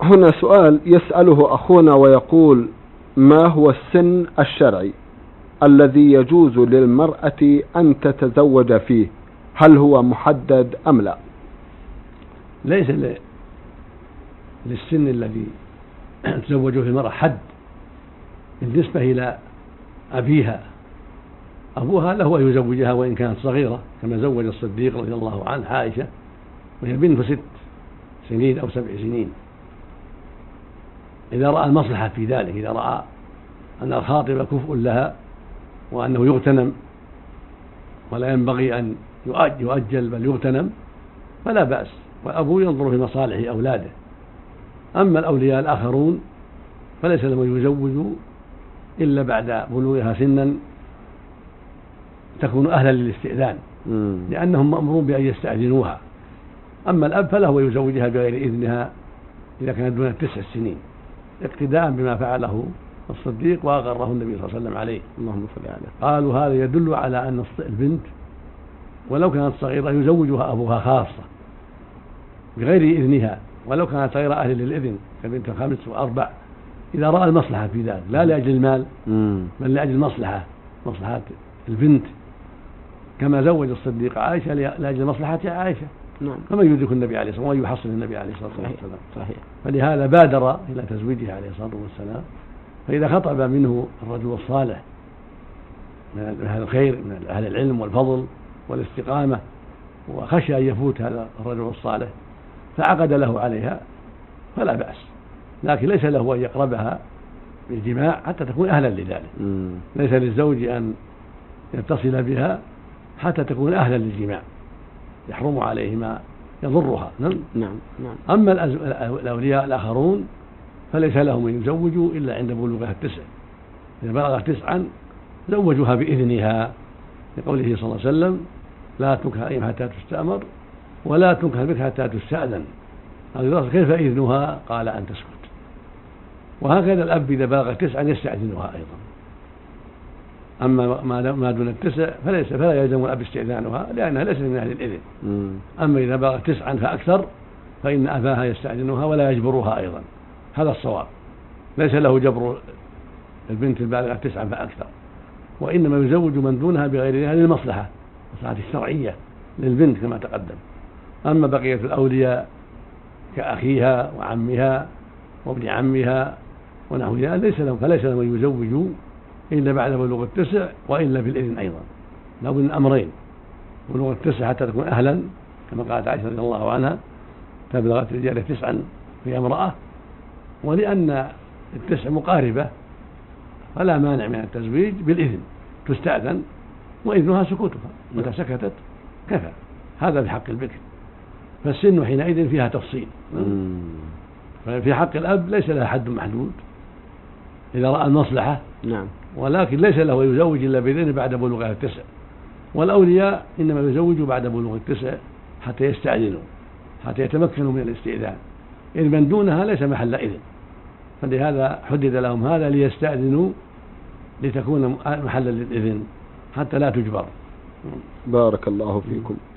هنا سؤال يسأله أخونا ويقول: ما هو السن الشرعي الذي يجوز للمرأة أن تتزوج فيه؟ هل هو محدد أم لا؟ ليس للسن الذي تزوج في المرأة حد بالنسبة إلى أبيها. أبوها له أن يزوجها وإن كانت صغيرة، كما زوج الصديق رضي الله عنه عائشة وهي بنت 6 سنين أو 7 سنين، إذا رأى المصلحة في ذلك، إذا رأى أن الخاطب كفء لها وأنه يغتنم ولا ينبغي أن يؤجل بل يغتنم فلا بأس، والأبو ينظر في مصالح أولاده. أما الأولياء الآخرون فليس لهم يزوجوا إلا بعد بلوغها سنا تكون أهلا للاستئذان، لأنهم مأمورون بأن يستأذنوها. أما الأب فله يزوجها بغير إذنها إذا كانت دون 9 سنين، اقتداء بما فعله الصديق وأغره النبي صلى الله عليه وسلم عليه. اللهم صل عليه. قالوا هذا يدل على أن البنت ولو كانت صغيرة يزوجها أبوها خاصة بغير إذنها، ولو كانت غير أهل للإذن كبنت 5 و4، إذا رأى المصلحة في ذلك، لا لأجل المال بل لأجل مصلحة البنت، كما زوج الصديق عائشة لأجل مصلحة عائشة. نعم. كما يدرك النبي عليه الصلاة والسلام ويحصل النبي عليه الصلاة والسلام. صحيح. فلهذا بادر إلى تزويجها عليه الصلاة والسلام. فإذا خطب منه الرجل الصالح من أهل الخير من أهل العلم والفضل والاستقامة وخشى أن يفوت هذا الرجل الصالح فعقد له عليها فلا بأس، لكن ليس له أن يقربها بالجماع حتى تكون أهلا لذلك. ليس للزوج أن يتصل بها حتى تكون أهلا للجماع، يحرم عليه ما يضرها. نعم. أما الأولياء الآخرون فليس لهم أن يزوجوا إلا عند بلوغها 9، إذا بلغت 9 زوجوها بإذنها، لقوله صلى الله عليه وسلم: لا تنكح الأيم حتى تستأمر ولا تنكح البكر حتى تستأذن. كيف إذنها؟ قال: أن تسكت. وهكذا الأب إذا بلغت 9 يستأذنها أيضا. أما ما دون 9 فلا يلزم الأب استئذانها لأنها ليست من أهل الإذن. أما إذا بلغت 9 فأكثر فإن أباها يستأذنها ولا يجبرها أيضا. هذا الصواب، ليس له جبر البنت البالغة 9 فأكثر، وإنما يزوج من دونها بغير هذه المصلحة الشرعية للبنت كما تقدم. أما بقية الأولياء كأخيها وعمها وابن عمها ونحو ذلك فليس لهم أن يزوجوا إلا بعد بلوغ 9 وإلا بالإذن أيضا. لو من أمرين: بلوغ 9 حتى تكون أهلا كما قالت عائشة رضي الله عنها: تبلغت رجال 9 في امرأة، ولأن 9 مقاربة فلا مانع من التزويج بالإذن، تستأذن وإذنها سكوتها، متى سكتت كفى. هذا في حق البكر، فالسن حينئذ فيها تفصيل. ففي حق الأب ليس لها حد محدود إذا رأى المصلحة. نعم. ولكن ليس له يزوج إلا بإذن بعد بلوغها 9. والأولياء إنما يزوجوا بعد بلوغ 9 حتى يستأذنوا، حتى يتمكنوا من الاستئذان، إذ من دونها ليس محل إذن، فلهذا حدد لهم هذا ليستأذنوا لتكون محلا للإذن حتى لا تجبر. بارك الله فيكم.